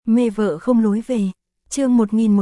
Mê vợ không lối về. Chương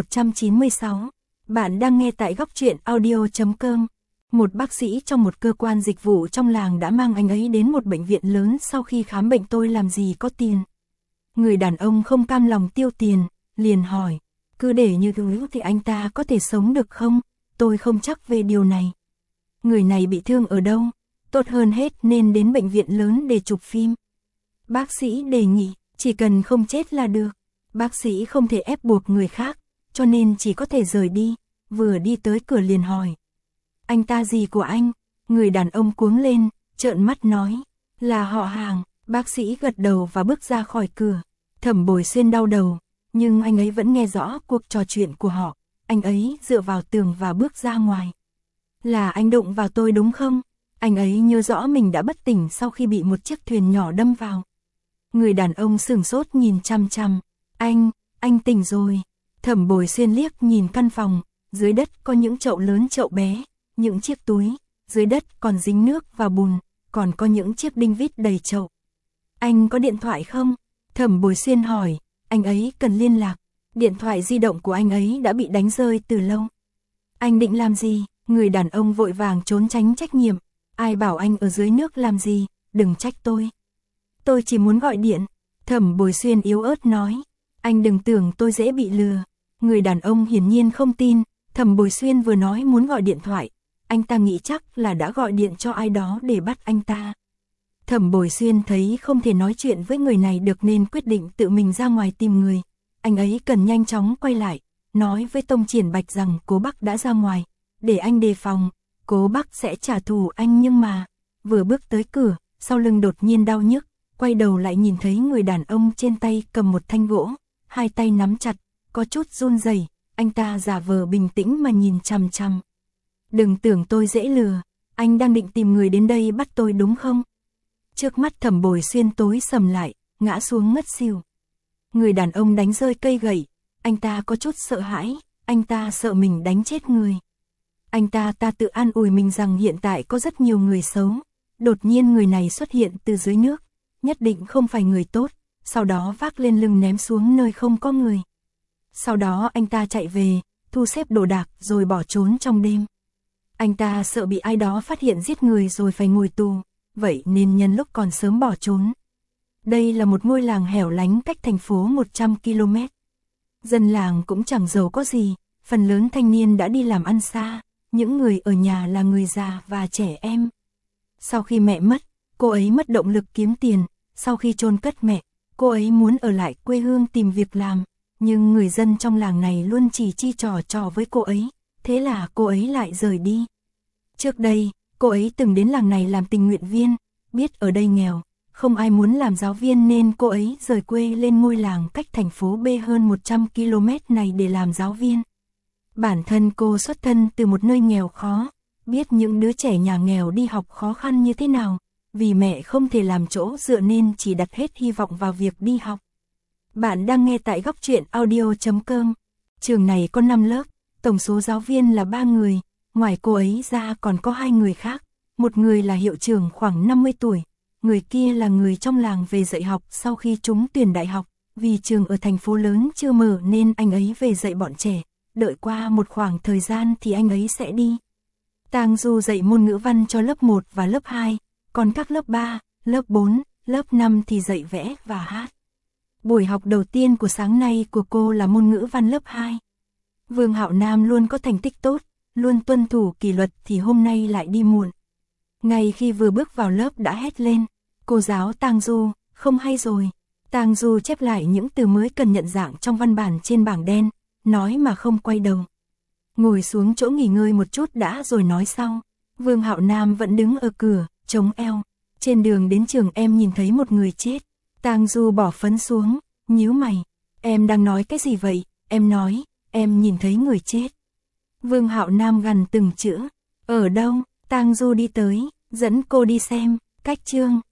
1196. Bạn đang nghe tại góc truyện audio.com. Một bác sĩ trong một cơ quan dịch vụ trong làng đã mang anh ấy đến một bệnh viện lớn sau khi khám bệnh. Tôi làm gì có tiền. Người đàn ông không cam lòng tiêu tiền, liền hỏi, cứ để như thế thì anh ta có thể sống được không? Tôi không chắc về điều này. Người này bị thương ở đâu? Tốt hơn hết nên đến bệnh viện lớn để chụp phim. Bác sĩ đề nghị, chỉ cần không chết là được. Bác sĩ không thể ép buộc người khác, cho nên chỉ có thể rời đi. Vừa đi tới cửa liền hỏi, anh ta gì của anh? Người đàn ông cuống lên, trợn mắt nói, là họ hàng. Bác sĩ gật đầu và bước ra khỏi cửa. Thẩm Bồi Xuyên đau đầu, nhưng anh ấy vẫn nghe rõ cuộc trò chuyện của họ. Anh ấy dựa vào tường và bước ra ngoài. Là anh đụng vào tôi đúng không? Anh ấy nhớ rõ mình đã bất tỉnh sau khi bị một chiếc thuyền nhỏ đâm vào. Người đàn ông sửng sốt nhìn chằm chằm. Anh tỉnh rồi. Thẩm Bồi Xuyên liếc nhìn căn phòng. Dưới đất có những chậu lớn chậu bé, những chiếc túi. Dưới đất còn dính nước và bùn, còn có những chiếc đinh vít đầy chậu. Anh có điện thoại không? Thẩm Bồi Xuyên hỏi. Anh ấy cần liên lạc. Điện thoại di động của anh ấy đã bị đánh rơi từ lâu. Anh định làm gì? Người đàn ông vội vàng trốn tránh trách nhiệm. Ai bảo anh ở dưới nước làm gì? Đừng trách tôi. Tôi chỉ muốn gọi điện. Thẩm Bồi Xuyên yếu ớt nói. Anh đừng tưởng tôi dễ bị lừa. Người đàn ông hiển nhiên không tin. Thẩm Bồi Xuyên vừa nói muốn gọi điện thoại. Anh ta nghĩ chắc là đã gọi điện cho ai đó để bắt anh ta. Thẩm Bồi Xuyên thấy không thể nói chuyện với người này được nên quyết định tự mình ra ngoài tìm người. Anh ấy cần nhanh chóng quay lại, nói với Tông Triển Bạch rằng Cố Bắc đã ra ngoài, để anh đề phòng, Cố Bắc sẽ trả thù anh. Nhưng mà, vừa bước tới cửa, sau lưng đột nhiên đau nhức, quay đầu lại nhìn thấy người đàn ông trên tay cầm một thanh gỗ, hai tay nắm chặt, có chút run rẩy. Anh ta giả vờ bình tĩnh mà nhìn chằm chằm. Đừng tưởng tôi dễ lừa, anh đang định tìm người đến đây bắt tôi đúng không? Trước mắt Thẩm Bồi Xuyên tối sầm lại, ngã xuống ngất xỉu. Người đàn ông đánh rơi cây gậy, anh ta có chút sợ hãi, anh ta sợ mình đánh chết người. Anh ta tự an ủi mình rằng hiện tại có rất nhiều người xấu, đột nhiên người này xuất hiện từ dưới nước, nhất định không phải người tốt, sau đó vác lên lưng ném xuống nơi không có người. Sau đó anh ta chạy về, thu xếp đồ đạc rồi bỏ trốn trong đêm. Anh ta sợ bị ai đó phát hiện giết người rồi phải ngồi tù, vậy nên nhân lúc còn sớm bỏ trốn. Đây là một ngôi làng hẻo lánh cách thành phố 100 km. Dân làng cũng chẳng giàu có gì, phần lớn thanh niên đã đi làm ăn xa, những người ở nhà là người già và trẻ em. Sau khi mẹ mất, cô ấy mất động lực kiếm tiền, sau khi chôn cất mẹ, cô ấy muốn ở lại quê hương tìm việc làm, nhưng người dân trong làng này luôn chỉ chi trò với cô ấy, thế là cô ấy lại rời đi. Trước đây, cô ấy từng đến làng này làm tình nguyện viên, biết ở đây nghèo, không ai muốn làm giáo viên nên cô ấy rời quê lên ngôi làng cách thành phố B hơn 100 km này để làm giáo viên. Bản thân cô xuất thân từ một nơi nghèo khó, biết những đứa trẻ nhà nghèo đi học khó khăn như thế nào, vì mẹ không thể làm chỗ dựa nên chỉ đặt hết hy vọng vào việc đi học. Bạn đang nghe tại góc truyện audio.com. Trường này có 5 lớp, tổng số giáo viên là 3 người, ngoài cô ấy ra còn có 2 người khác, một người là hiệu trưởng khoảng 50 tuổi. Người kia là người trong làng về dạy học sau khi trúng tuyển đại học, vì trường ở thành phố lớn chưa mở nên anh ấy về dạy bọn trẻ, đợi qua một khoảng thời gian thì anh ấy sẽ đi. Tang Du dạy môn ngữ văn cho lớp 1 và lớp 2, còn các lớp 3, lớp 4, lớp 5 thì dạy vẽ và hát. Buổi học đầu tiên của sáng nay của cô là môn ngữ văn lớp 2. Vương Hạo Nam luôn có thành tích tốt, luôn tuân thủ kỷ luật thì hôm nay lại đi muộn. Ngay khi vừa bước vào lớp đã hét lên, cô giáo Tang Du, không hay rồi. Tang Du chép lại những từ mới cần nhận dạng trong văn bản trên bảng đen, nói mà không quay đầu. Ngồi xuống chỗ nghỉ ngơi một chút đã rồi nói sau. Vương Hạo Nam vẫn đứng ở cửa, chống eo. Trên đường đến trường em nhìn thấy một người chết. Tang Du bỏ phấn xuống, nhíu mày. Em đang nói cái gì vậy? Em nói, em nhìn thấy người chết. Vương Hạo Nam gằn từng chữ. Ở đâu? Tang Du đi tới, dẫn cô đi xem. Cách chương